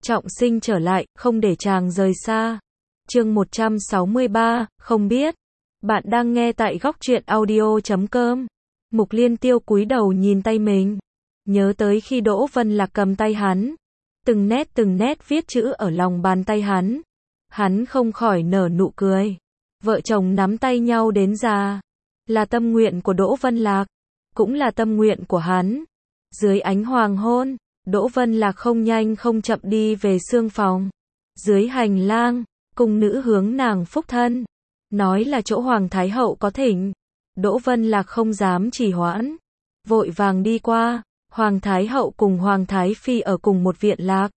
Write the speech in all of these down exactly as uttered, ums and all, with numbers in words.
trọng sinh trở lại, không để chàng rời xa. Chương một trăm sáu mươi ba, không biết. Bạn đang nghe tại góc truyện audio chấm com. Mục Liên Tiêu cúi đầu nhìn tay mình, nhớ tới khi Đỗ Vân Lạc cầm tay hắn, từng nét từng nét viết chữ ở lòng bàn tay hắn. Hắn không khỏi nở nụ cười. Vợ chồng nắm tay nhau đến già, là tâm nguyện của Đỗ Vân Lạc, cũng là tâm nguyện của hắn. Dưới ánh hoàng hôn, Đỗ Vân Lạc không nhanh không chậm đi về xương phòng. Dưới hành lang, cung nữ hướng nàng phúc thân, nói là chỗ Hoàng Thái Hậu có thỉnh. Đỗ Vân Lạc không dám trì hoãn, vội vàng đi qua. Hoàng Thái Hậu cùng Hoàng Thái Phi ở cùng một viện lạc.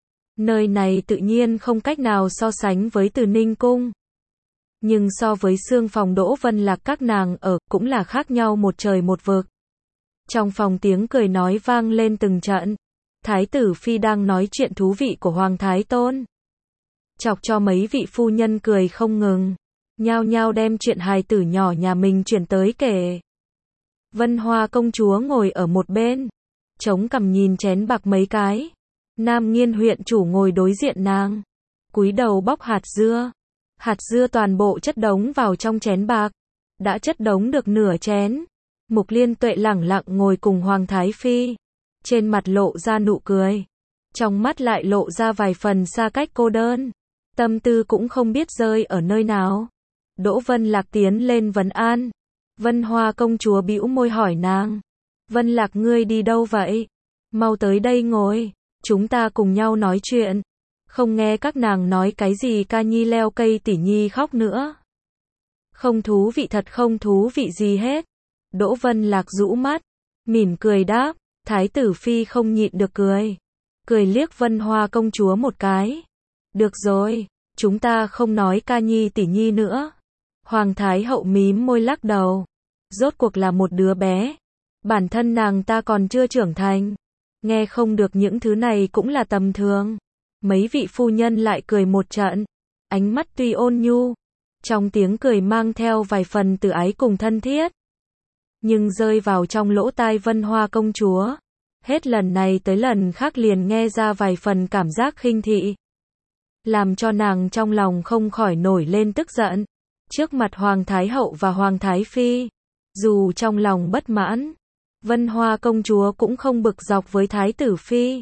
Nơi này tự nhiên không cách nào so sánh với Từ Ninh Cung. Nhưng so với xương phòng Đỗ Vân Lạc các nàng ở, cũng là khác nhau một trời một vực. Trong phòng tiếng cười nói vang lên từng trận. Thái tử Phi đang nói chuyện thú vị của Hoàng Thái Tôn, chọc cho mấy vị phu nhân cười không ngừng, nhao nhao đem chuyện hài tử nhỏ nhà mình chuyển tới kể. Vân Hoa công chúa ngồi ở một bên, chống cằm nhìn chén bạc mấy cái. Nam Nghiên huyện chủ ngồi đối diện nàng, cúi đầu bóc hạt dưa. Hạt dưa toàn bộ chất đống vào trong chén bạc, đã chất đống được nửa chén. Mục Liên Tuệ lẳng lặng ngồi cùng Hoàng Thái Phi, trên mặt lộ ra nụ cười, trong mắt lại lộ ra vài phần xa cách cô đơn, tâm tư cũng không biết rơi ở nơi nào. Đỗ Vân Lạc tiến lên vấn an. Vân Hoa công chúa bĩu môi hỏi nàng, Vân Lạc ngươi đi đâu vậy? Mau tới đây ngồi, chúng ta cùng nhau nói chuyện. Không nghe các nàng nói cái gì ca nhi leo cây tỷ nhi khóc nữa. Không thú vị, thật không thú vị gì hết. Đỗ Vân Lạc rũ mắt, mỉm cười đáp. Thái tử Phi không nhịn được cười, cười liếc Vân Hoa công chúa một cái. Được rồi, chúng ta không nói ca nhi tỷ nhi nữa. Hoàng Thái Hậu mím môi lắc đầu. Rốt cuộc là một đứa bé, bản thân nàng ta còn chưa trưởng thành, nghe không được những thứ này cũng là tầm thường. Mấy vị phu nhân lại cười một trận, ánh mắt tuy ôn nhu, trong tiếng cười mang theo vài phần từ ái cùng thân thiết, nhưng rơi vào trong lỗ tai Vân Hoa công chúa, hết lần này tới lần khác liền nghe ra vài phần cảm giác khinh thị, làm cho nàng trong lòng không khỏi nổi lên tức giận. Trước mặt Hoàng Thái Hậu và Hoàng Thái Phi, dù trong lòng bất mãn, Vân Hoa công chúa cũng không bực dọc với Thái tử Phi,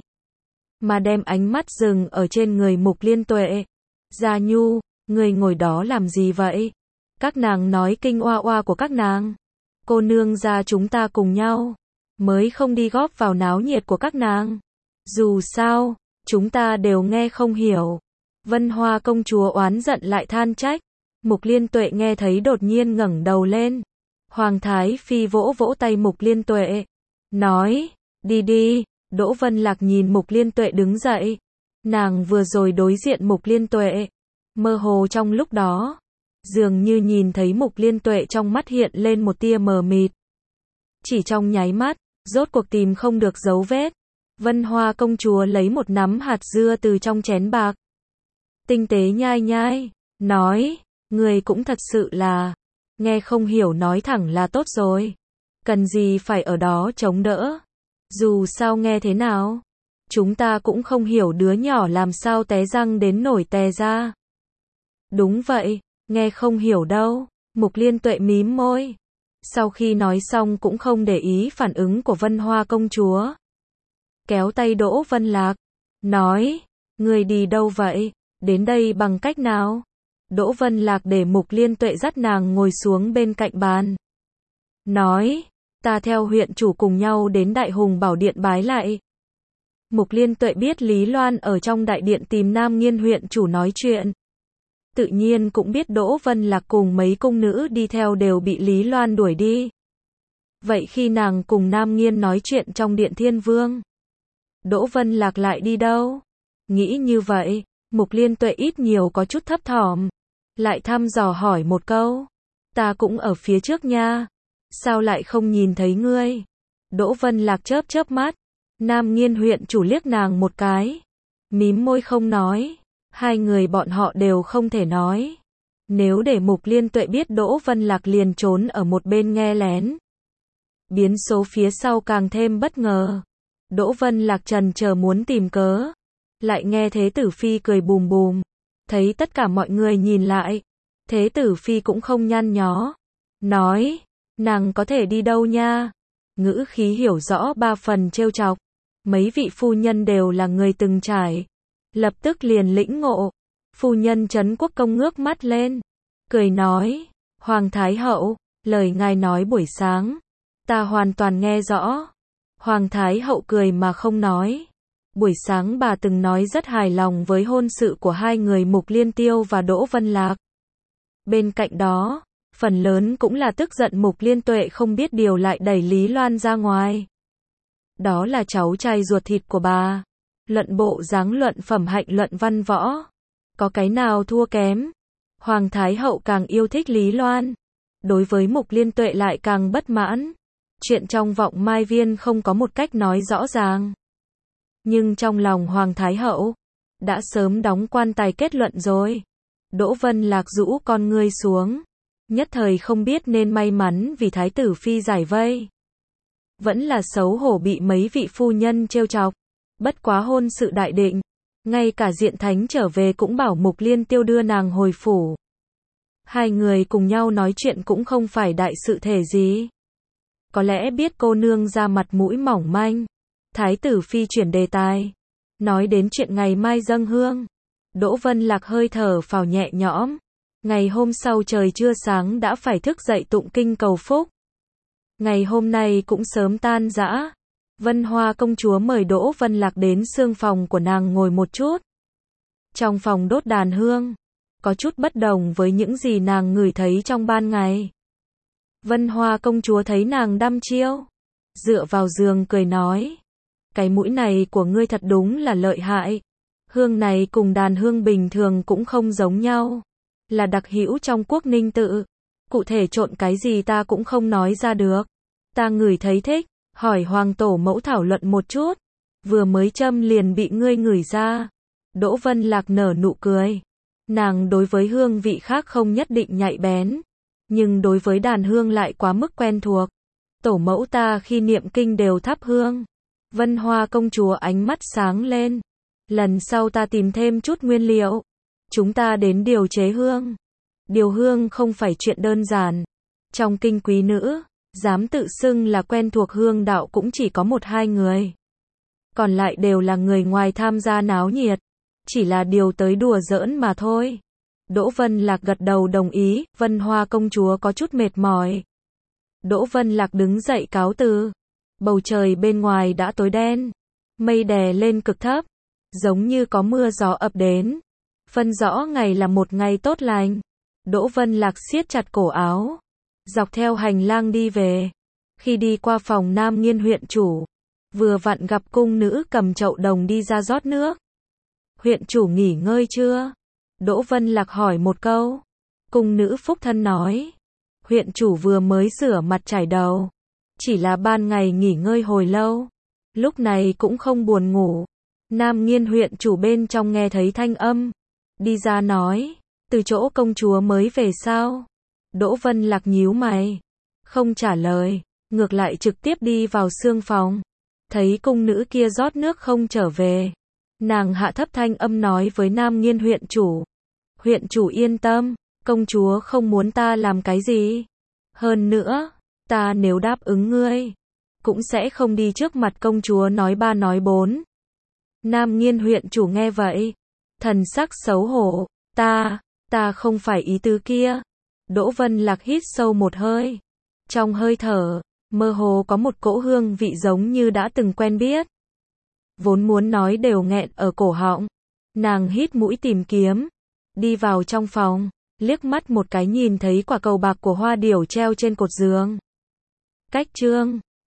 mà đem ánh mắt dừng ở trên người Mục Liên Tuệ. Gia Nhu, người ngồi đó làm gì vậy? Các nàng nói kinh oa oa của các nàng. Cô nương gia chúng ta cùng nhau, mới không đi góp vào náo nhiệt của các nàng. Dù sao, chúng ta đều nghe không hiểu. Vân Hoa công chúa oán giận lại than trách. Mục Liên Tuệ nghe thấy đột nhiên ngẩng đầu lên. Hoàng Thái Phi vỗ vỗ tay Mục Liên Tuệ, nói, đi đi. Đỗ Vân Lạc nhìn Mục Liên Tuệ đứng dậy. Nàng vừa rồi đối diện Mục Liên Tuệ, mơ hồ trong lúc đó, dường như nhìn thấy Mục Liên Tuệ trong mắt hiện lên một tia mờ mịt. Chỉ trong nháy mắt, rốt cuộc tìm không được dấu vết. Vân Hoa công chúa lấy một nắm hạt dưa từ trong chén bạc, tinh tế nhai nhai, nói, người cũng thật sự là, nghe không hiểu nói thẳng là tốt rồi. Cần gì phải ở đó chống đỡ. Dù sao nghe thế nào, chúng ta cũng không hiểu đứa nhỏ làm sao té răng đến nổi tè ra. Đúng vậy, nghe không hiểu đâu. Mục Liên Tuệ mím môi. Sau khi nói xong cũng không để ý phản ứng của Vân Hoa công chúa. Kéo tay Đỗ Vân Lạc, nói, người đi đâu vậy? Đến đây bằng cách nào? Đỗ Vân Lạc để Mục Liên Tuệ dắt nàng ngồi xuống bên cạnh bàn, nói, ta theo huyện chủ cùng nhau đến Đại Hùng Bảo Điện bái lại. Mục Liên Tuệ biết Lý Loan ở trong đại điện tìm Nam Nghiên huyện chủ nói chuyện, tự nhiên cũng biết Đỗ Vân Lạc cùng mấy cung nữ đi theo đều bị Lý Loan đuổi đi. Vậy khi nàng cùng Nam Nghiên nói chuyện trong điện Thiên Vương, Đỗ Vân Lạc lại đi đâu? Nghĩ như vậy, Mục Liên Tuệ ít nhiều có chút thấp thỏm, lại thăm dò hỏi một câu, ta cũng ở phía trước nha, sao lại không nhìn thấy ngươi? Đỗ Vân Lạc chớp chớp mắt. Nam Nghiên huyện chủ liếc nàng một cái, mím môi không nói. Hai người bọn họ đều không thể nói. Nếu để Mục Liên Tuệ biết Đỗ Vân Lạc liền trốn ở một bên nghe lén, biến số phía sau càng thêm bất ngờ. Đỗ Vân Lạc trần chờ muốn tìm cớ, Lại nghe Thế Tử Phi cười bùm bùm. Thấy tất cả mọi người nhìn lại. Thế Tử Phi cũng không nhăn nhó. Nói, nàng có thể đi đâu nha? Ngữ khí hiểu rõ ba phần trêu chọc. Mấy vị phu nhân đều là người từng trải. Lập tức liền lĩnh ngộ. Phu nhân Trấn Quốc Công ngước mắt lên. Cười nói, Hoàng Thái Hậu, lời ngài nói buổi sáng. Ta hoàn toàn nghe rõ. Hoàng Thái Hậu cười mà không nói. Buổi sáng bà từng nói rất hài lòng với hôn sự của hai người Mục Liên Tiêu và Đỗ Vân Lạc. Bên cạnh đó, phần lớn cũng là tức giận Mục Liên Tuệ không biết điều lại đẩy Lý Loan ra ngoài. Đó là cháu trai ruột thịt của bà. Luận bộ dáng, luận phẩm hạnh, luận văn võ. Có cái nào thua kém. Hoàng Thái Hậu càng yêu thích Lý Loan. Đối với Mục Liên Tuệ lại càng bất mãn. Chuyện trong Vọng Mai Viên không có một cách nói rõ ràng. Nhưng trong lòng Hoàng Thái Hậu, đã sớm đóng quan tài kết luận rồi. Đỗ Vân Lạc rũ con ngươi xuống. Nhất thời không biết nên may mắn vì Thái Tử Phi giải vây. Vẫn là xấu hổ bị mấy vị phu nhân trêu chọc. Bất quá hôn sự đại định. Ngay cả Diện Thánh trở về cũng bảo Mục Liên Tiêu đưa nàng hồi phủ. Hai người cùng nhau nói chuyện cũng không phải đại sự thể gì. Có lẽ biết cô nương ra mặt mũi mỏng manh. Thái Tử Phi chuyển đề tài. Nói đến chuyện ngày mai dâng hương. Đỗ Vân Lạc hơi thở phào nhẹ nhõm. Ngày hôm sau trời chưa sáng đã phải thức dậy tụng kinh cầu phúc. Ngày hôm nay cũng sớm tan rã. Vân Hoa công chúa mời Đỗ Vân Lạc đến sương phòng của nàng ngồi một chút. Trong phòng đốt đàn hương. Có chút bất đồng với những gì nàng ngửi thấy trong ban ngày. Vân Hoa công chúa thấy nàng đăm chiêu. Dựa vào giường cười nói. Cái mũi này của ngươi thật đúng là lợi hại. Hương này cùng đàn hương bình thường cũng không giống nhau. Là đặc hữu trong quốc ninh tự. Cụ thể trộn cái gì ta cũng không nói ra được. Ta ngửi thấy thích. Hỏi hoàng tổ mẫu thảo luận một chút. Vừa mới châm liền bị ngươi ngửi ra. Đỗ Vân Lạc nở nụ cười. Nàng đối với hương vị khác không nhất định nhạy bén. Nhưng đối với đàn hương lại quá mức quen thuộc. Tổ mẫu ta khi niệm kinh đều thắp hương. Vân Hoa công chúa ánh mắt sáng lên. Lần sau ta tìm thêm chút nguyên liệu. Chúng ta đến điều chế hương. Điều hương không phải chuyện đơn giản. Trong kinh quý nữ, dám tự xưng là quen thuộc hương đạo cũng chỉ có một hai người. Còn lại đều là người ngoài tham gia náo nhiệt. Chỉ là điều tới đùa giỡn mà thôi. Đỗ Vân Lạc gật đầu đồng ý. Vân Hoa công chúa có chút mệt mỏi. Đỗ Vân Lạc đứng dậy cáo từ. Bầu trời bên ngoài đã tối đen. Mây đè lên cực thấp. Giống như có mưa gió ập đến. Phân rõ ngày là một ngày tốt lành. Đỗ Vân Lạc siết chặt cổ áo. Dọc theo hành lang đi về. Khi đi qua phòng Nam Nghiên huyện chủ. Vừa vặn gặp cung nữ cầm chậu đồng đi ra rót nước. Huyện chủ nghỉ ngơi chưa? Đỗ Vân Lạc hỏi một câu. Cung nữ phúc thân nói. Huyện chủ vừa mới rửa mặt chải đầu. Chỉ là ban ngày nghỉ ngơi hồi lâu. Lúc này cũng không buồn ngủ. Nam Nghiên huyện chủ bên trong nghe thấy thanh âm. Đi ra nói. Từ chỗ công chúa mới về sao? Đỗ Vân Lạc nhíu mày. Không trả lời. Ngược lại trực tiếp đi vào sương phòng. Thấy cung nữ kia rót nước không trở về. Nàng hạ thấp thanh âm nói với Nam Nghiên huyện chủ. Huyện chủ yên tâm. Công chúa không muốn ta làm cái gì. Hơn nữa. Ta nếu đáp ứng ngươi. Cũng sẽ không đi trước mặt công chúa nói ba nói bốn. Nam Nghiên huyện chủ nghe vậy. Thần sắc xấu hổ. Ta, ta không phải ý tứ kia. Đỗ Vân Lạc hít sâu một hơi. Trong hơi thở, mơ hồ có một cỗ hương vị giống như đã từng quen biết. Vốn muốn nói đều nghẹn ở cổ họng. Nàng hít mũi tìm kiếm. Đi vào trong phòng, liếc mắt một cái nhìn thấy quả cầu bạc của hoa điểu treo trên cột giường. Cách chương